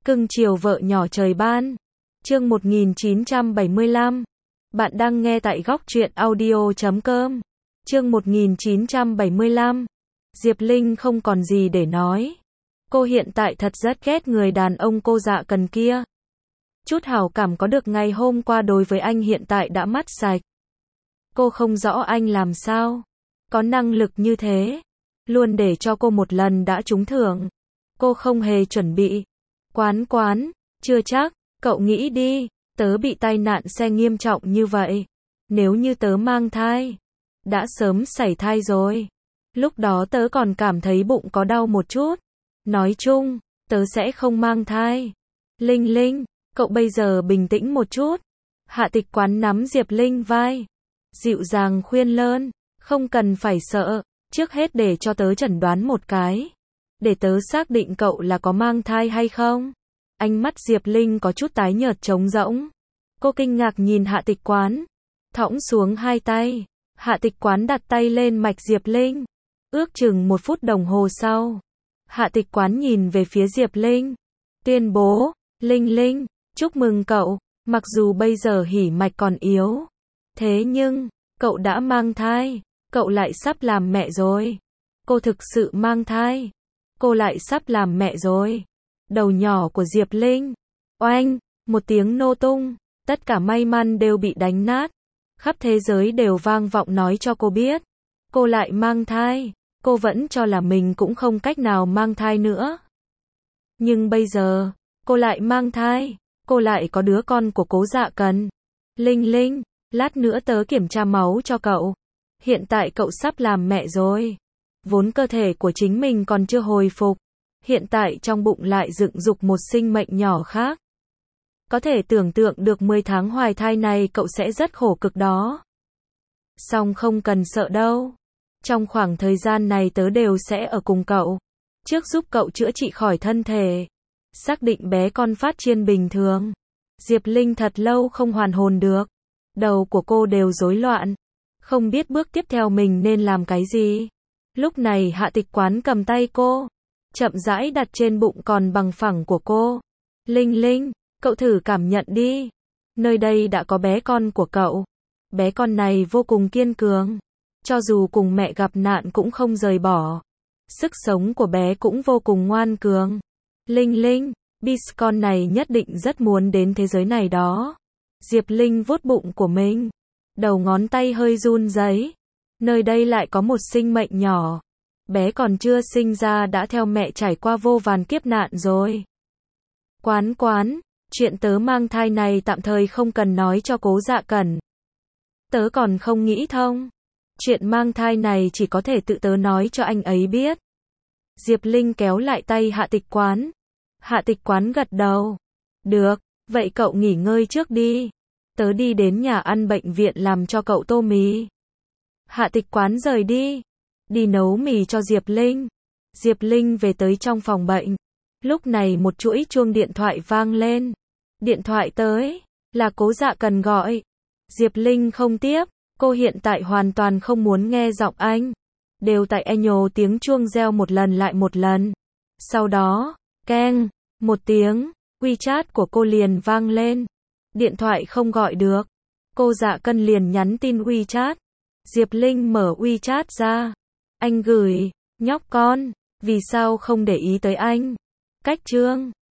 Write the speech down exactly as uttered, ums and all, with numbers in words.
Cưng chiều vợ nhỏ trời ban. Chương một nghìn chín trăm bảy mươi lăm. Bạn đang nghe tại góc truyện audio chấm com. Chương một nghìn chín trăm bảy mươi lăm. Diệp Linh không còn gì để nói. Cô hiện tại thật rất ghét người đàn ông cô Dạ Cần kia. Chút hảo cảm có được ngày hôm qua đối với anh hiện tại đã mất sạch. Cô không rõ anh làm sao có năng lực như thế, luôn để cho cô một lần đã trúng thưởng. Cô không hề chuẩn bị. Quán quán, chưa chắc, cậu nghĩ đi, tớ bị tai nạn xe nghiêm trọng như vậy. Nếu như tớ mang thai, đã sớm sảy thai rồi. Lúc đó tớ còn cảm thấy bụng có đau một chút. Nói chung, tớ sẽ không mang thai. Linh Linh, cậu bây giờ bình tĩnh một chút. Hạ Tịch Quán nắm Diệp Linh vai, dịu dàng khuyên lơn, không cần phải sợ, trước hết để cho tớ chẩn đoán một cái. Để tớ xác định cậu là có mang thai hay không. Ánh mắt Diệp Linh có chút tái nhợt trống rỗng. Cô kinh ngạc nhìn Hạ Tịch Quán, thõng xuống hai tay. Hạ Tịch Quán đặt tay lên mạch Diệp Linh. Ước chừng một phút đồng hồ sau, Hạ Tịch Quán nhìn về phía Diệp Linh, tuyên bố, Linh Linh, chúc mừng cậu, mặc dù bây giờ hỉ mạch còn yếu. Thế nhưng, cậu đã mang thai, cậu lại sắp làm mẹ rồi. Cô thực sự mang thai. Cô lại sắp làm mẹ rồi. Đầu nhỏ của Diệp Linh, oanh, một tiếng nổ tung, tất cả may mắn đều bị đánh nát. Khắp thế giới đều vang vọng nói cho cô biết, cô lại mang thai. Cô vẫn cho là mình cũng không cách nào mang thai nữa. Nhưng bây giờ, cô lại mang thai, cô lại có đứa con của Cố Dạ Cần. Linh Linh, lát nữa tớ kiểm tra máu cho cậu. Hiện tại cậu sắp làm mẹ rồi. Vốn cơ thể của chính mình còn chưa hồi phục, hiện tại trong bụng lại dựng dục một sinh mệnh nhỏ khác. Có thể tưởng tượng được mười tháng hoài thai này cậu sẽ rất khổ cực đó. Song không cần sợ đâu. Trong khoảng thời gian này tớ đều sẽ ở cùng cậu. Trước giúp cậu chữa trị khỏi thân thể. Xác định bé con phát triển bình thường. Diệp Linh thật lâu không hoàn hồn được. Đầu của cô đều rối loạn. Không biết bước tiếp theo mình nên làm cái gì. Lúc này Hạ Tịch Quán cầm tay cô, chậm rãi đặt trên bụng còn bằng phẳng của cô. Linh Linh, cậu thử cảm nhận đi. Nơi đây đã có bé con của cậu. Bé con này vô cùng kiên cường. Cho dù cùng mẹ gặp nạn cũng không rời bỏ. Sức sống của bé cũng vô cùng ngoan cường. Linh Linh, bis con này nhất định rất muốn đến thế giới này đó. Diệp Linh vuốt bụng của mình. Đầu ngón tay hơi run rẩy. Nơi đây lại có một sinh mệnh nhỏ. Bé còn chưa sinh ra đã theo mẹ trải qua vô vàn kiếp nạn rồi. Quán quán, chuyện tớ mang thai này tạm thời không cần nói cho Cố Dạ Cần. Tớ còn không nghĩ thông. Chuyện mang thai này chỉ có thể tự tớ nói cho anh ấy biết. Diệp Linh kéo lại tay Hạ Tịch Quán. Hạ Tịch Quán gật đầu. Được, vậy cậu nghỉ ngơi trước đi. Tớ đi đến nhà ăn bệnh viện làm cho cậu tô mì. Hạ Tịch Quán rời đi. Đi nấu mì cho Diệp Linh. Diệp Linh về tới trong phòng bệnh. Lúc này một chuỗi chuông điện thoại vang lên. Điện thoại tới, là Cố Dạ Cần gọi. Diệp Linh không tiếp. Cô hiện tại hoàn toàn không muốn nghe giọng anh. Đều tại e nhồ tiếng chuông reo một lần lại một lần. Sau đó, keng, một tiếng, WeChat của cô liền vang lên. Điện thoại không gọi được. Cô Dạ Cần liền nhắn tin WeChat. Diệp Linh mở WeChat ra. Anh gửi, nhóc con, vì sao không để ý tới anh? Cách chương.